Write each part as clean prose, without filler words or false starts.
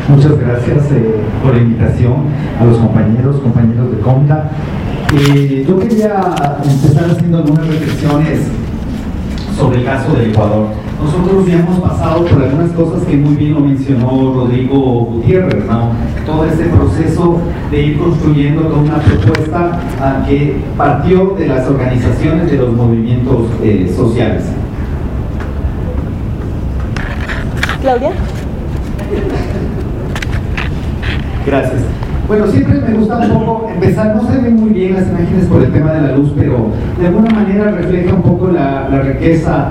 Muchas gracias por la invitación a los compañeros de COMTA. Yo quería empezar haciendo algunas reflexiones sobre el caso del Ecuador. Nosotros ya hemos pasado por algunas cosas que muy bien lo mencionó Rodrigo Gutiérrez, ¿no? Todo este proceso de ir construyendo toda una propuesta que partió de las organizaciones de los movimientos sociales. Claudia. Gracias. Bueno, siempre me gusta un poco empezar, no se ven muy bien las imágenes por el tema de la luz, pero de alguna manera refleja un poco la riqueza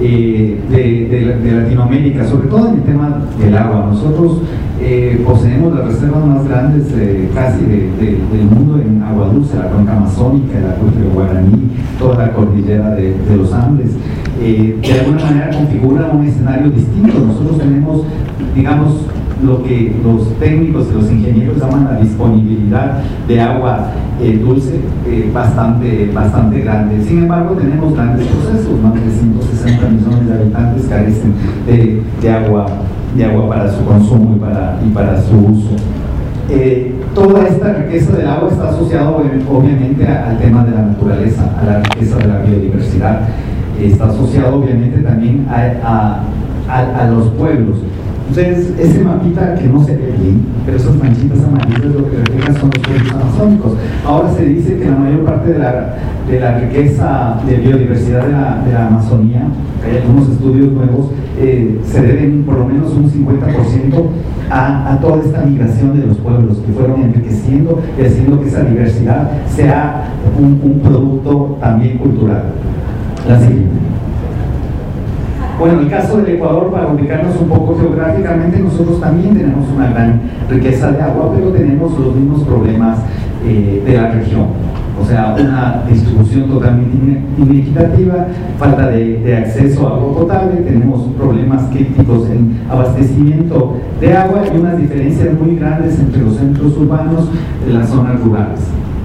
de Latinoamérica, sobre todo en el tema del agua. Nosotros poseemos las reservas más grandes casi del mundo en agua dulce, la cuenca amazónica, el acuífero Guaraní, toda la cordillera de los Andes. De alguna manera configura un escenario distinto. Nosotros tenemos, digamos, lo que los técnicos y los ingenieros llaman la disponibilidad de agua dulce bastante grande. Sin embargo, tenemos grandes procesos, más de 160 millones de habitantes carecen de agua para su consumo y para su uso. Toda esta riqueza del agua está asociada obviamente al tema de la naturaleza, a la riqueza de la biodiversidad. Está asociado obviamente también a los pueblos. Entonces, ese mapita que no se ve bien, pero esas manchitas amarillas lo que reflejan son los pueblos amazónicos. Ahora se dice que la mayor parte de la riqueza de biodiversidad de la Amazonía, hay algunos estudios nuevos, se deben por lo menos un 50% a toda esta migración de los pueblos que fueron enriqueciendo y haciendo que esa diversidad sea un producto también cultural. La siguiente. Bueno, en el caso del Ecuador, para ubicarnos un poco geográficamente, nosotros también tenemos una gran riqueza de agua, pero tenemos los mismos problemas de la región. O sea, una distribución totalmente inequitativa, falta de acceso a agua potable, tenemos problemas críticos en abastecimiento de agua y unas diferencias muy grandes entre los centros urbanos y las zonas rurales.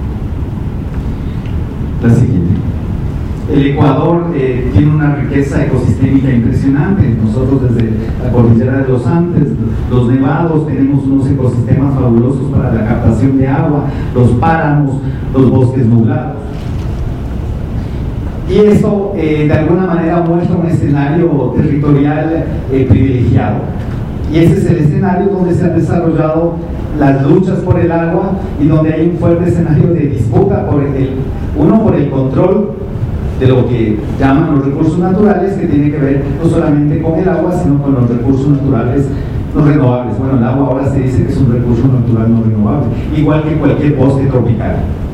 La siguiente. El Ecuador tiene una riqueza ecosistémica impresionante. Nosotros desde la cordillera de los Andes, los nevados, tenemos unos ecosistemas fabulosos para la captación de agua, los páramos, los bosques nublados. Y eso de alguna manera muestra un escenario territorial privilegiado. Y ese es el escenario donde se han desarrollado las luchas por el agua y donde hay un fuerte escenario de disputa por el control de lo que llaman los recursos naturales, que tiene que ver no solamente con el agua, sino con los recursos naturales no renovables. Bueno, el agua ahora se dice que es un recurso natural no renovable, igual que cualquier bosque tropical.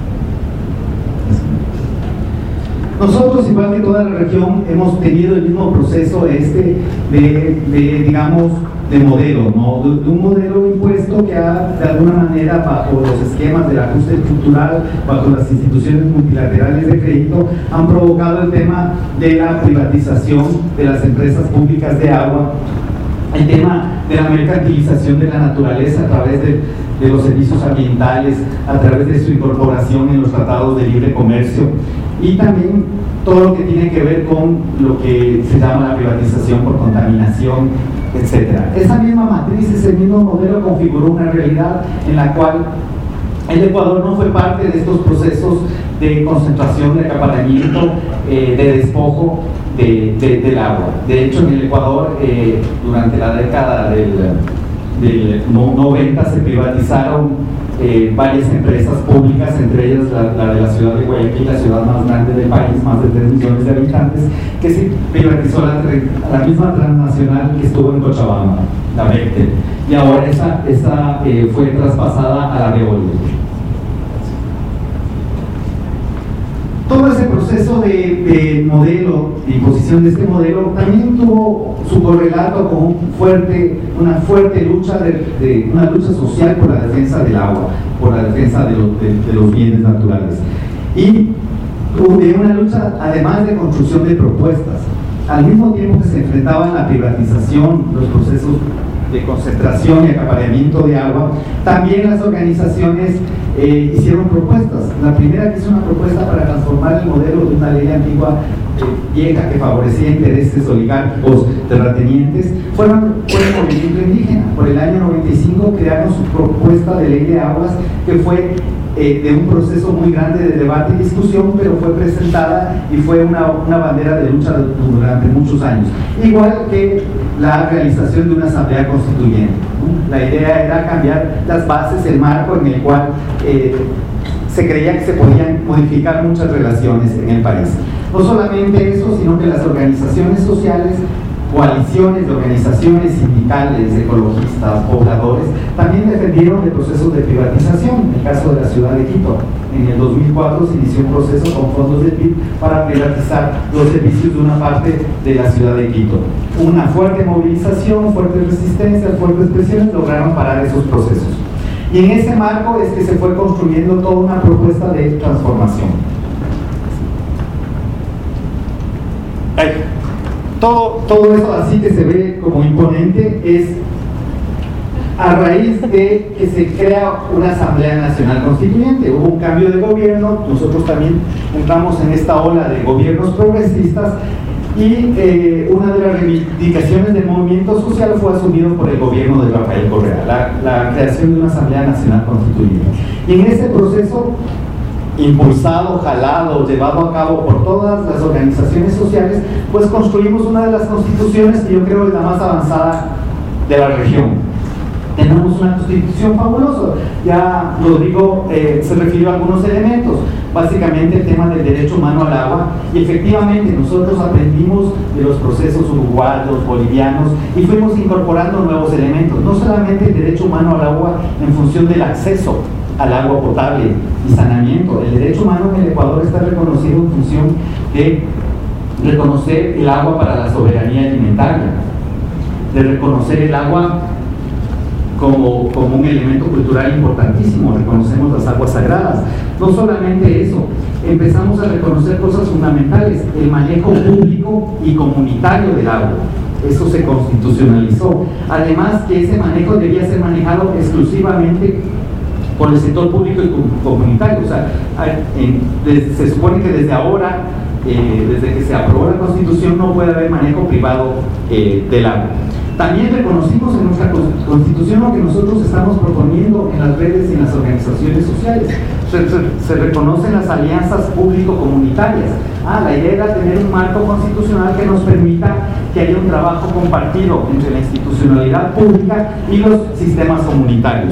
Nosotros, igual que toda la región, hemos tenido el mismo proceso digamos, de modelo, ¿no? De un modelo impuesto que ha, de alguna manera, bajo los esquemas del ajuste estructural, bajo las instituciones multilaterales de crédito, han provocado el tema de la privatización de las empresas públicas de agua, el tema de la mercantilización de la naturaleza a través de los servicios ambientales, a través de su incorporación en los tratados de libre comercio, y también todo lo que tiene que ver con lo que se llama la privatización por contaminación, etc. Esa misma matriz, ese mismo modelo configuró una realidad en la cual el Ecuador no fue parte de estos procesos de concentración, de acaparamiento, de despojo del agua. De hecho, en el Ecuador, durante la década del 90 se privatizaron varias empresas públicas, entre ellas la de la ciudad de Guayaquil, la ciudad más grande del país, más de 3 millones de habitantes, que se privatizó la misma transnacional que estuvo en Cochabamba, la Bechtel, y ahora esa fue traspasada a la Veolia. Todo ese proceso de modelo, de imposición de este modelo, también tuvo su correlato con una fuerte lucha, una lucha social por la defensa del agua, por la defensa de los bienes naturales. Y de una lucha, además de construcción de propuestas, al mismo tiempo que se enfrentaban la privatización, los procesos de concentración y acaparamiento de agua, también las organizaciones hicieron propuestas. La primera que hizo una propuesta para transformar el modelo de una ley antigua vieja que favorecía intereses oligárquicos terratenientes, fue el movimiento indígena. Por el año 95 crearon su propuesta de ley de aguas, que fue de un proceso muy grande de debate y discusión, pero fue presentada y fue una bandera de lucha durante muchos años. Igual que la realización de una asamblea constituyente, ¿no? La idea era cambiar las bases, el marco en el cual se creía que se podían modificar muchas relaciones en el país. No solamente eso, sino que las organizaciones sociales, coaliciones de organizaciones sindicales, ecologistas, pobladores, también defendieron el proceso de privatización. En el caso de la ciudad de Quito, en el 2004 se inició un proceso con fondos del PIB para privatizar los servicios de una parte de la ciudad de Quito. Una fuerte movilización, fuertes resistencias, fuertes presiones lograron parar esos procesos. Y en ese marco es que se fue construyendo toda una propuesta de transformación. Todo eso así que se ve como imponente es a raíz de que se crea una Asamblea Nacional Constituyente. Hubo un cambio de gobierno, nosotros también entramos en esta ola de gobiernos progresistas y una de las reivindicaciones del movimiento social fue asumido por el gobierno de Rafael Correa, la creación de una Asamblea Nacional Constituyente. Y en ese proceso, impulsado, jalado, llevado a cabo por todas las organizaciones sociales, pues construimos una de las constituciones que yo creo es la más avanzada de la región. Tenemos una constitución fabulosa. Ya Rodrigo se refirió a algunos elementos, básicamente el tema del derecho humano al agua, y efectivamente nosotros aprendimos de los procesos uruguayos, bolivianos, y fuimos incorporando nuevos elementos, no solamente el derecho humano al agua en función del acceso al agua potable y saneamiento. El derecho humano en el Ecuador está reconocido en función de reconocer el agua para la soberanía alimentaria, de reconocer el agua como un elemento cultural importantísimo. Reconocemos las aguas sagradas. No solamente eso, empezamos a reconocer cosas fundamentales, el manejo público y comunitario del agua. Eso se constitucionalizó. Además que ese manejo debía ser manejado exclusivamente por el sector público y comunitario. O sea, se supone que desde ahora, desde que se aprobó la Constitución, no puede haber manejo privado del agua. También reconocimos en nuestra Constitución lo que nosotros estamos proponiendo en las redes y en las organizaciones sociales. Se reconocen las alianzas público-comunitarias. La idea era tener un marco constitucional que nos permita que haya un trabajo compartido entre la institucionalidad pública y los sistemas comunitarios.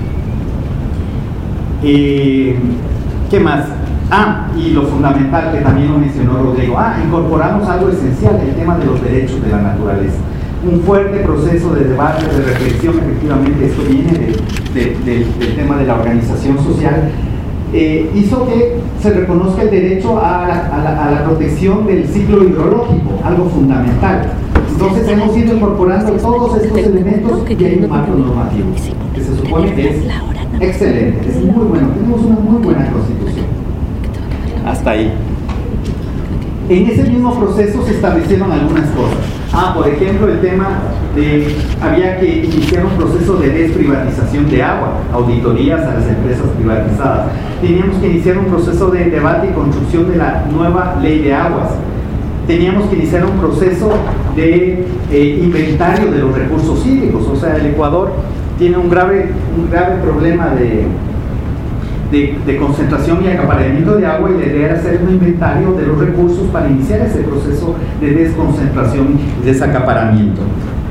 ¿Qué más? Y lo fundamental que también lo mencionó Rodrigo, incorporamos algo esencial, el tema de los derechos de la naturaleza. Un fuerte proceso de debate, de reflexión, efectivamente esto viene del tema de la organización social, hizo que se reconozca el derecho a la protección del ciclo hidrológico, algo fundamental. Entonces hemos ido incorporando todos estos elementos y hay un marco normativo que se supone que es excelente, es muy bueno, tenemos una muy buena constitución. Hasta ahí. En ese mismo proceso se establecieron algunas cosas. Por ejemplo, el tema de había que iniciar un proceso de desprivatización de agua, auditorías a las empresas privatizadas. Teníamos que iniciar un proceso de debate y construcción de la nueva ley de aguas. Teníamos que iniciar un proceso de inventario de los recursos hídricos. O sea, el Ecuador tiene un grave problema de concentración y acaparamiento de agua, y la idea era hacer un inventario de los recursos para iniciar ese proceso de desconcentración y desacaparamiento.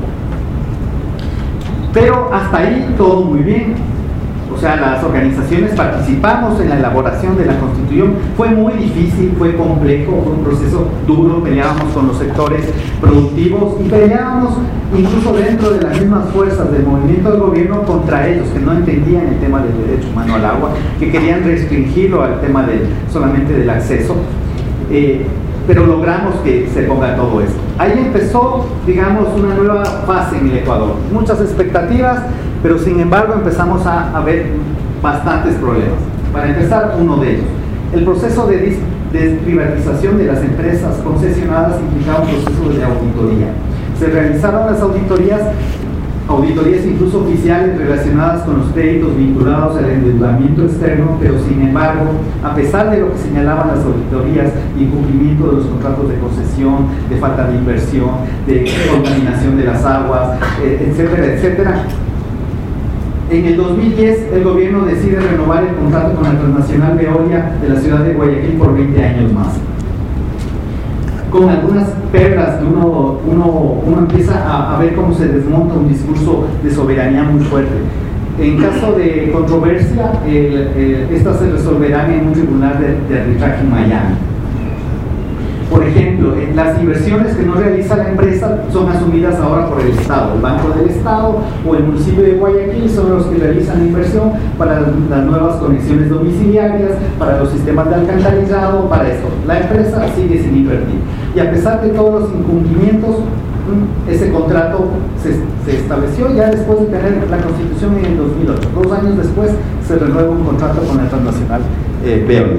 Pero hasta ahí todo muy bien. O sea, las organizaciones participamos en la elaboración de la Constitución. Fue muy difícil, fue complejo, fue un proceso duro. Peleábamos con los sectores productivos y peleábamos incluso dentro de las mismas fuerzas del movimiento del gobierno contra ellos, que no entendían el tema del derecho humano al agua, que querían restringirlo al tema solamente del acceso. Pero logramos que se ponga todo esto. Ahí empezó, digamos, una nueva fase en el Ecuador. Muchas expectativas, pero sin embargo empezamos a ver bastantes problemas. Para empezar, uno de ellos, el proceso de desprivatización de las empresas concesionadas implicaba un proceso de auditoría. Se realizaron las auditorías auditorías incluso oficiales relacionadas con los créditos vinculados al endeudamiento externo, pero sin embargo, a pesar de lo que señalaban las auditorías, incumplimiento de los contratos de concesión, de falta de inversión, de contaminación de las aguas, etcétera, etcétera. En el 2010, el gobierno decide renovar el contrato con la transnacional Veolia de la ciudad de Guayaquil por 20 años más. Con algunas perlas que uno empieza a ver cómo se desmonta un discurso de soberanía muy fuerte. En caso de controversia, estas se resolverán en un tribunal de arbitraje en Miami. Por ejemplo, las inversiones que no realiza la empresa son asumidas ahora por el Estado. El Banco del Estado o el municipio de Guayaquil son los que realizan la inversión para las nuevas conexiones domiciliarias, para los sistemas de alcantarillado, para esto. La empresa sigue sin invertir. Y a pesar de todos los incumplimientos, ese contrato se estableció ya después de tener la Constitución en el 2008. 2 años después se renueva un contrato con la transnacional Veolia.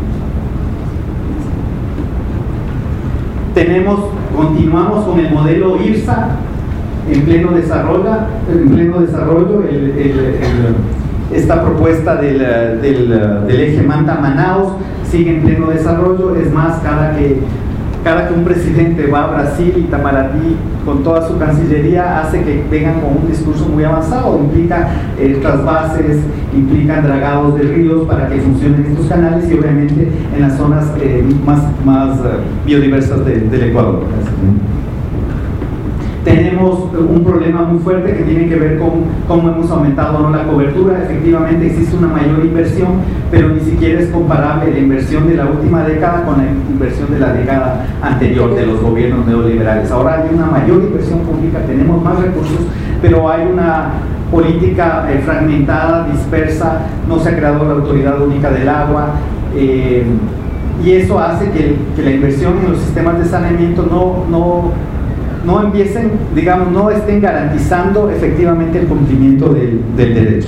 Continuamos con el modelo IRSA en pleno desarrollo, esta propuesta del eje Manta-Manaos sigue en pleno desarrollo. Es más, cada que un presidente va a Brasil, Itamaraty con toda su cancillería hace que vengan con un discurso muy avanzado, implica trasvases, implican dragados de ríos para que funcionen estos canales y obviamente en las zonas más biodiversas del Ecuador. Tenemos un problema muy fuerte que tiene que ver con cómo hemos aumentado, ¿no?, la cobertura. Efectivamente existe una mayor inversión, pero ni siquiera es comparable la inversión de la última década con la inversión de la década anterior de los gobiernos neoliberales. Ahora hay una mayor inversión pública, tenemos más recursos, pero hay una política fragmentada, dispersa, no se ha creado la Autoridad Única del Agua, y eso hace que la inversión en los sistemas de saneamiento no empiecen, digamos, no estén garantizando efectivamente el cumplimiento del derecho.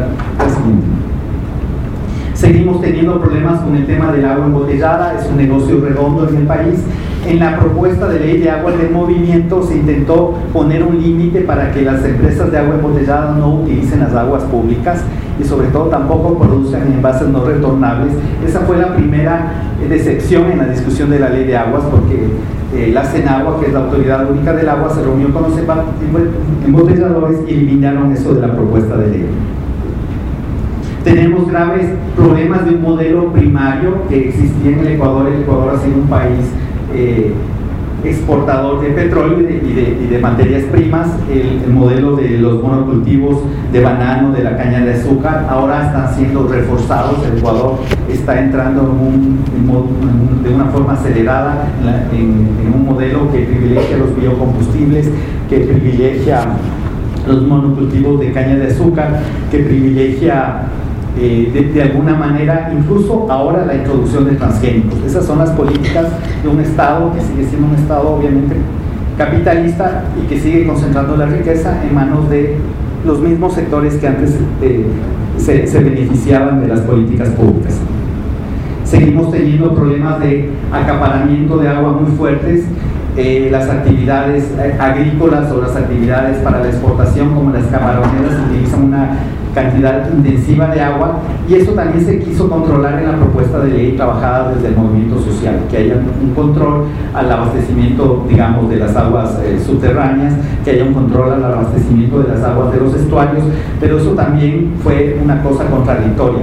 Seguimos teniendo problemas con el tema del agua embotellada, es un negocio redondo en el país. En la propuesta de ley de agua del movimiento se intentó poner un límite para que las empresas de agua embotellada no utilicen las aguas públicas y sobre todo tampoco produzcan envases no retornables. Esa fue la primera decepción en la discusión de la ley de aguas, porque la CENAGUA, que es la Autoridad Única del Agua, se reunió con los embotelladores y eliminaron eso de la propuesta de ley. Tenemos graves problemas de un modelo primario que existía en el Ecuador. El Ecuador ha sido un país exportador de petróleo y de materias primas. El modelo de los monocultivos de banano, de la caña de azúcar, ahora están siendo reforzados. El Ecuador está entrando de una forma acelerada en un modelo que privilegia los biocombustibles, que privilegia los monocultivos de caña de azúcar, que privilegia de alguna manera incluso ahora la introducción de transgénicos. Esas son las políticas de un Estado que sigue siendo un Estado obviamente capitalista y que sigue concentrando la riqueza en manos de los mismos sectores que antes se beneficiaban de las políticas públicas. Seguimos teniendo problemas de acaparamiento de agua muy fuertes. Las actividades agrícolas o las actividades para la exportación, como las camaroneras, utilizan una cantidad intensiva de agua, y eso también se quiso controlar en la propuesta de ley trabajada desde el movimiento social, que haya un control al abastecimiento, digamos, de las aguas subterráneas, que haya un control al abastecimiento de las aguas de los estuarios, pero eso también fue una cosa contradictoria.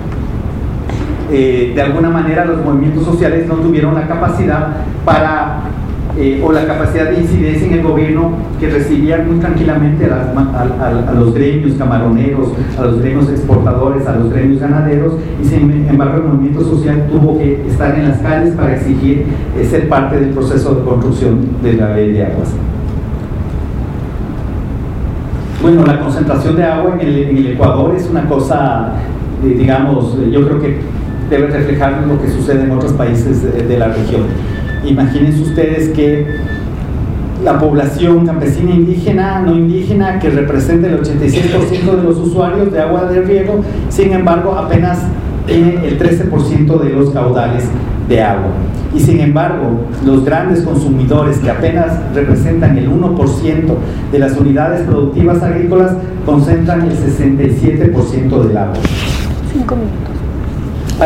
De alguna manera los movimientos sociales no tuvieron la capacidad o la capacidad de incidencia en el gobierno, que recibían muy tranquilamente a los gremios camaroneros, a los gremios exportadores, a los gremios ganaderos, y sin embargo el movimiento social tuvo que estar en las calles para exigir ser parte del proceso de construcción de la ley de aguas. Bueno, la concentración de agua en el Ecuador es una cosa, digamos, yo creo que debe reflejar lo que sucede en otros países de la región. Imagínense ustedes que la población campesina, indígena, no indígena, que representa el 86% de los usuarios de agua de riego, sin embargo apenas tiene el 13% de los caudales de agua. Y sin embargo, los grandes consumidores, que apenas representan el 1% de las unidades productivas agrícolas, concentran el 67% del agua. 5 minutos. A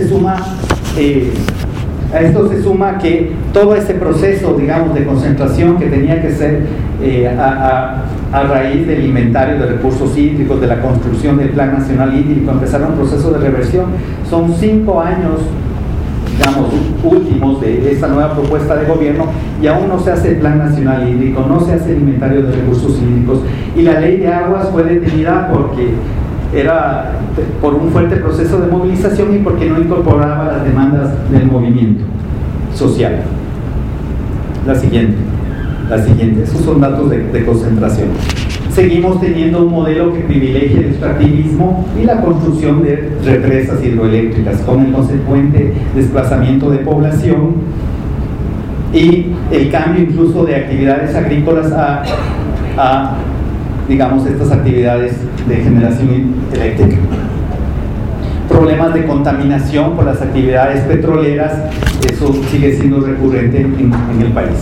esto se suma que todo ese proceso, digamos, de concentración que tenía que ser a raíz del inventario de recursos hídricos, de la construcción del Plan Nacional Hídrico, empezaron un proceso de reversión. Son 5 años, digamos, últimos de esta nueva propuesta de gobierno, y aún no se hace el Plan Nacional Hídrico, no se hace el inventario de recursos hídricos, y la Ley de Aguas fue detenida porque era por un fuerte proceso de movilización y porque no incorporaba las demandas del movimiento social. La siguiente, esos son datos de concentración. Seguimos teniendo un modelo que privilegia el extractivismo y la construcción de represas hidroeléctricas, con el consecuente desplazamiento de población y el cambio incluso de actividades agrícolas a digamos, estas actividades de generación eléctrica. Problemas de contaminación por las actividades petroleras, eso sigue siendo recurrente en el país.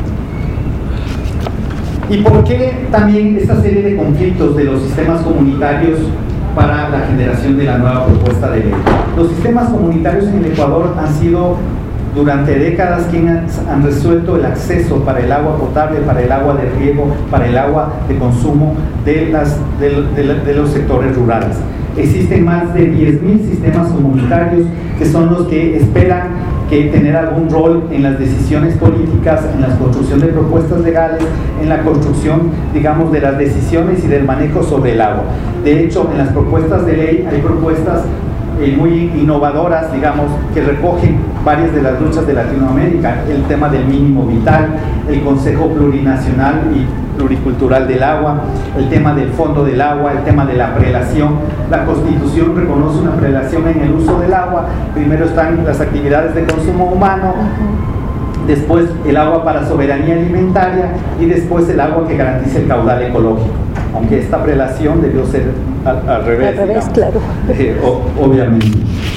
¿Y por qué también esta serie de conflictos de los sistemas comunitarios para la generación de la nueva propuesta de ley? Los sistemas comunitarios en el Ecuador han sido durante décadas quienes han resuelto el acceso para el agua potable, para el agua de riego, para el agua de consumo de los sectores rurales. Existen más de 10.000 sistemas comunitarios que son los que esperan que tener algún rol en las decisiones políticas, en la construcción de propuestas legales, en la construcción, digamos, de las decisiones y del manejo sobre el agua. De hecho, en las propuestas de ley hay propuestas muy innovadoras, digamos, que recogen varias de las luchas de Latinoamérica: el tema del mínimo vital, el Consejo Plurinacional y Pluricultural del Agua, el tema del Fondo del Agua, el tema de la prelación. La Constitución reconoce una prelación en el uso del agua. Primero están las actividades de consumo humano, después el agua para soberanía alimentaria y después el agua que garantice el caudal ecológico, aunque esta prelación debió ser al revés, digamos, claro. Obviamente.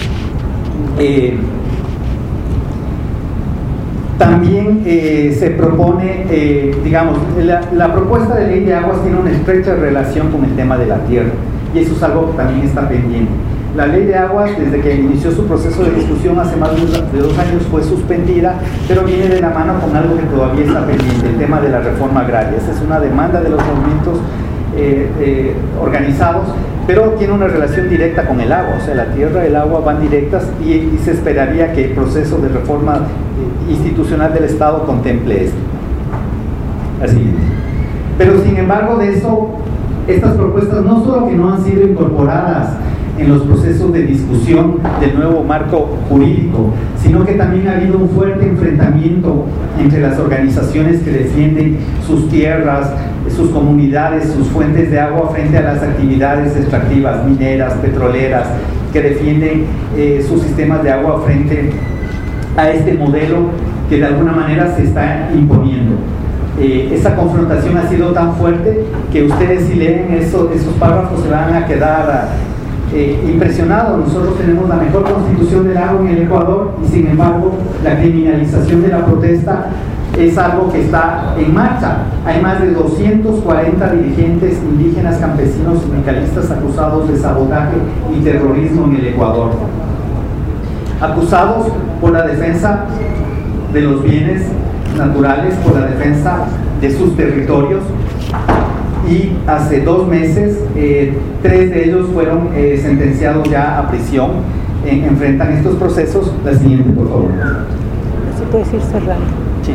También se propone, digamos, la propuesta de ley de aguas tiene una estrecha relación con el tema de la tierra, y eso es algo que también está pendiente. La ley de aguas, desde que inició su proceso de discusión hace más de 2 años, fue suspendida, pero viene de la mano con algo que todavía está pendiente: el tema de la reforma agraria. Esa es una demanda de los movimientos organizados, pero tiene una relación directa con el agua. O sea, la tierra y el agua van directas, y se esperaría que el proceso de reforma institucional del Estado contemple esto. Así es. Pero sin embargo de eso, estas propuestas no solo que no han sido incorporadas en los procesos de discusión del nuevo marco jurídico, sino que también ha habido un fuerte enfrentamiento entre las organizaciones que defienden sus tierras, sus comunidades, sus fuentes de agua frente a las actividades extractivas, mineras, petroleras, que defienden sus sistemas de agua frente a este modelo que de alguna manera se está imponiendo. Esa confrontación ha sido tan fuerte que ustedes, si leen esos párrafos, se van a quedar impresionados. Nosotros tenemos la mejor constitución del agua en el Ecuador, y sin embargo la criminalización de la protesta es algo que está en marcha. Hay más de 240 dirigentes indígenas, campesinos, sindicalistas acusados de sabotaje y terrorismo en el Ecuador, acusados por la defensa de los bienes naturales, por la defensa de sus territorios. Y hace 2 meses 3 de ellos fueron sentenciados ya a prisión. Enfrentan estos procesos. La siguiente, por favor. Así puedes ir cerrando. Sí.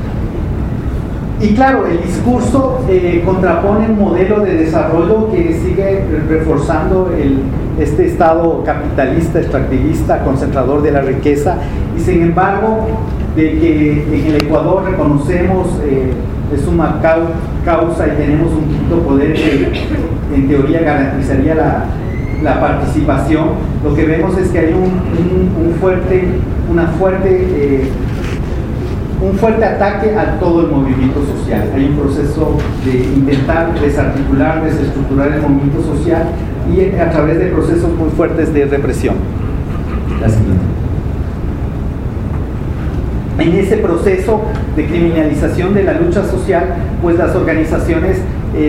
Y claro, el discurso contrapone un modelo de desarrollo que sigue reforzando este Estado capitalista, extractivista, concentrador de la riqueza. Y sin embargo, de que en el Ecuador reconocemos es una causa y tenemos un quinto poder que en teoría garantizaría la participación, lo que vemos es que hay un fuerte ataque a todo el movimiento social. Hay un proceso de intentar desarticular, desestructurar el movimiento social, y a través de procesos muy fuertes de represión. La siguiente. En ese proceso de criminalización de la lucha social, pues las organizaciones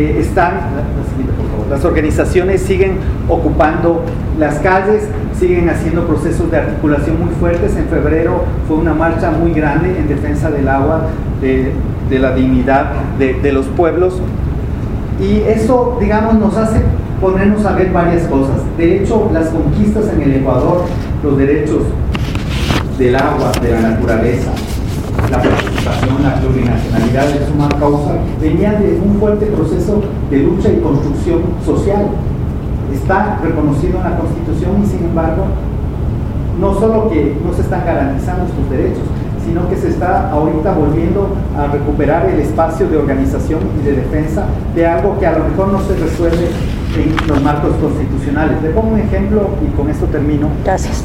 las organizaciones siguen ocupando las calles, siguen haciendo procesos de articulación muy fuertes. En febrero fue una marcha muy grande en defensa del agua, de la dignidad de los pueblos, y eso, digamos, nos hace ponernos a ver varias cosas. De hecho, las conquistas en el Ecuador, los derechos del agua, de la naturaleza, la participación, la plurinacionalidad de suma causa, venían de un fuerte proceso de lucha y construcción social. Está reconocido en la Constitución y, sin embargo, no solo que no se están garantizando sus derechos, sino que se está ahorita volviendo a recuperar el espacio de organización y de defensa de algo que a lo mejor no se resuelve en los marcos constitucionales. Le pongo un ejemplo y con esto termino. Gracias.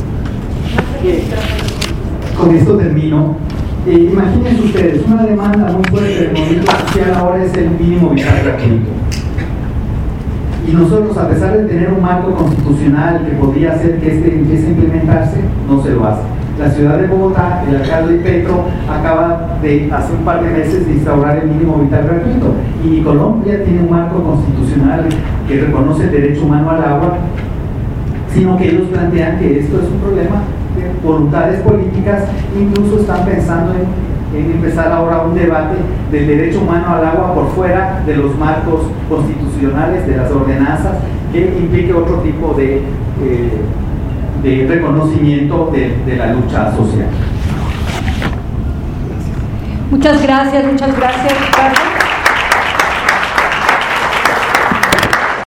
Con esto termino. Imagínense ustedes, una demanda muy fuerte del movimiento social ahora es el mínimo vital gratuito. Y nosotros, a pesar de tener un marco constitucional que podría hacer que este empiece a implementarse, no se lo hace. La ciudad de Bogotá, el alcalde Petro, acaba de, hace un par de meses, de instaurar el mínimo vital gratuito. Y Colombia tiene un marco constitucional que reconoce el derecho humano al agua, sino que ellos plantean que esto es un problema de voluntades políticas. Incluso están pensando en empezar ahora un debate del derecho humano al agua por fuera de los marcos constitucionales, de las ordenanzas, que implique otro tipo de reconocimiento de la lucha social. Muchas gracias, Ricardo.